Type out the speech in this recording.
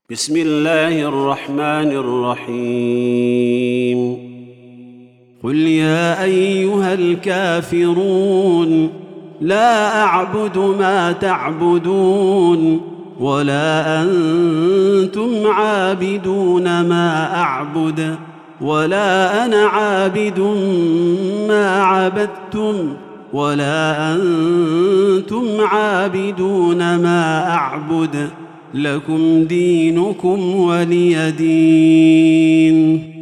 بسم الله الرحمن الرحيم قل يا أيها الكافرون لا أعبد ما تعبدون ولا أنتم عابدون ما أعبد ولا أنا عابد ما عبدتم ولا أنتم عابدون ما أعبد لكم دينكم ولي دين.